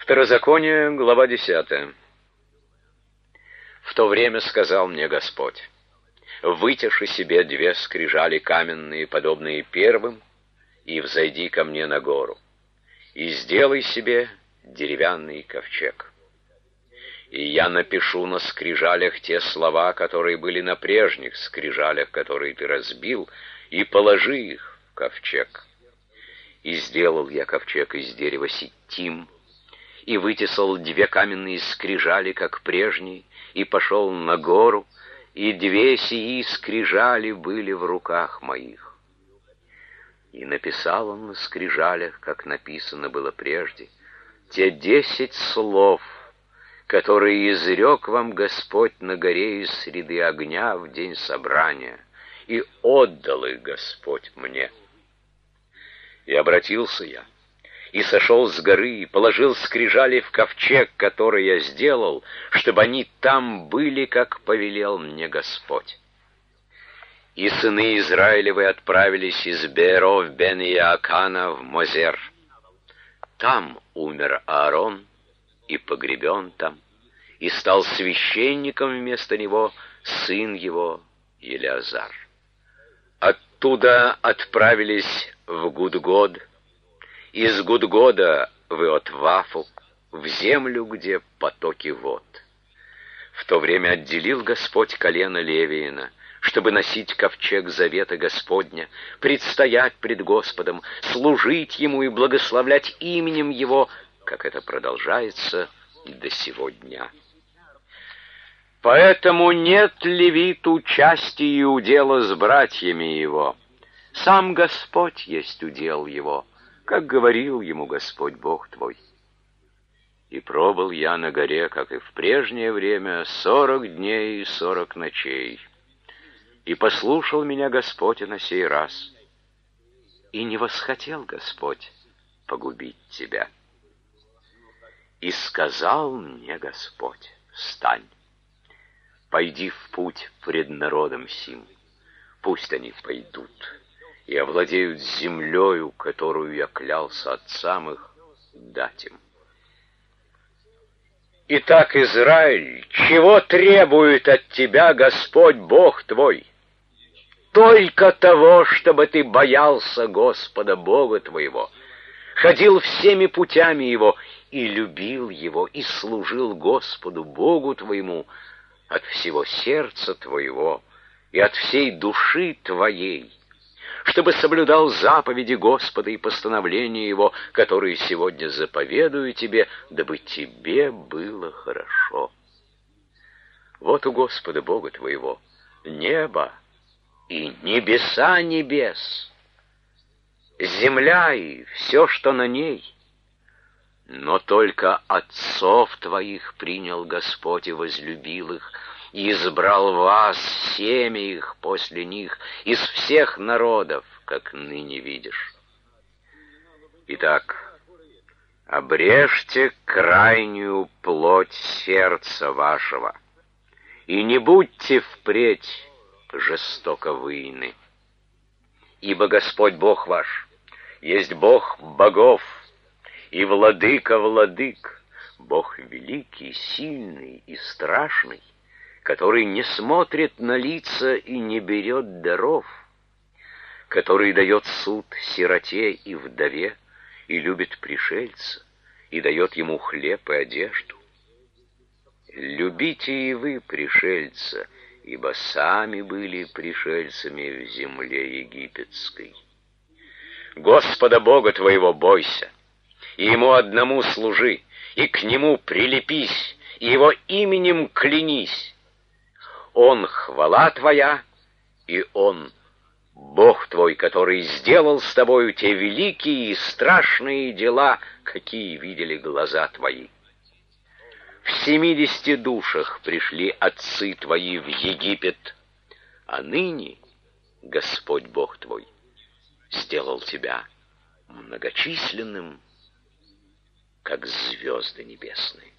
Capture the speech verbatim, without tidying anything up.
Второзаконие, глава десятая. В то время сказал мне Господь: вытеши себе две скрижали каменные, подобные первым, и взойди ко мне на гору, и сделай себе деревянный ковчег. И я напишу на скрижалях те слова, которые были на прежних скрижалях, которые ты разбил, и положи их в ковчег. И сделал я ковчег из дерева ситим, и вытесал две каменные скрижали, как прежние, и пошел на гору, и две сии скрижали были в руках моих. И написал он на скрижалях, как написано было прежде, те десять слов, которые изрек вам Господь на горе из среды огня в день собрания, и отдал их Господь мне. И обратился я, и сошел с горы, и положил скрижали в ковчег, который я сделал, чтобы они там были, как повелел мне Господь. И сыны Израилевы отправились из Беэров бен Иоакана в Мозер. Там умер Аарон и погребен там, и стал священником вместо него сын его Елеазар. Оттуда отправились в Гудгод, из Гудгода в Иотвафу, в землю, где потоки вод. В то время отделил Господь колено Левиина, чтобы носить ковчег завета Господня, предстоять пред Господом, служить Ему и благословлять именем Его, как это продолжается до сего дня. Поэтому нет левиту части и удела с братьями его. Сам Господь есть удел его, как говорил ему Господь Бог твой. И пробыл я на горе, как и в прежнее время, сорок дней и сорок ночей. И послушал меня Господь и на сей раз. И не восхотел Господь погубить тебя. И сказал мне Господь: встань, пойди в путь пред народом сим, пусть они пойдут и овладеют землею, которую я клялся отцам их дать им. Итак, Израиль, чего требует от тебя Господь Бог твой? Только того, чтобы ты боялся Господа Бога твоего, ходил всеми путями Его и любил Его, и служил Господу Богу твоему от всего сердца твоего и от всей души твоей, чтобы соблюдал заповеди Господа и постановления Его, которые сегодня заповедую тебе, дабы тебе было хорошо. Вот у Господа Бога твоего небо и небеса небес, земля и все, что на ней. Но только отцов твоих принял Господь и возлюбил их, и избрал вас, семя их после них, из всех народов, как ныне видишь. Итак, обрежьте крайнюю плоть сердца вашего, и не будьте впредь жестоковыйны. Ибо Господь Бог ваш есть Бог богов и владыка владык, Бог великий, сильный и страшный, который не смотрит на лица и не берет даров, который дает суд сироте и вдове, и любит пришельца, и дает ему хлеб и одежду. Любите и вы пришельца, ибо сами были пришельцами в земле египетской. Господа Бога твоего бойся, и Ему одному служи, и к Нему прилепись, и Его именем клянись. Он хвала твоя, и Он Бог твой, который сделал с тобою те великие и страшные дела, какие видели глаза твои. В семидесяти душах пришли отцы твои в Египет, а ныне Господь Бог твой сделал тебя многочисленным, как звезды небесные.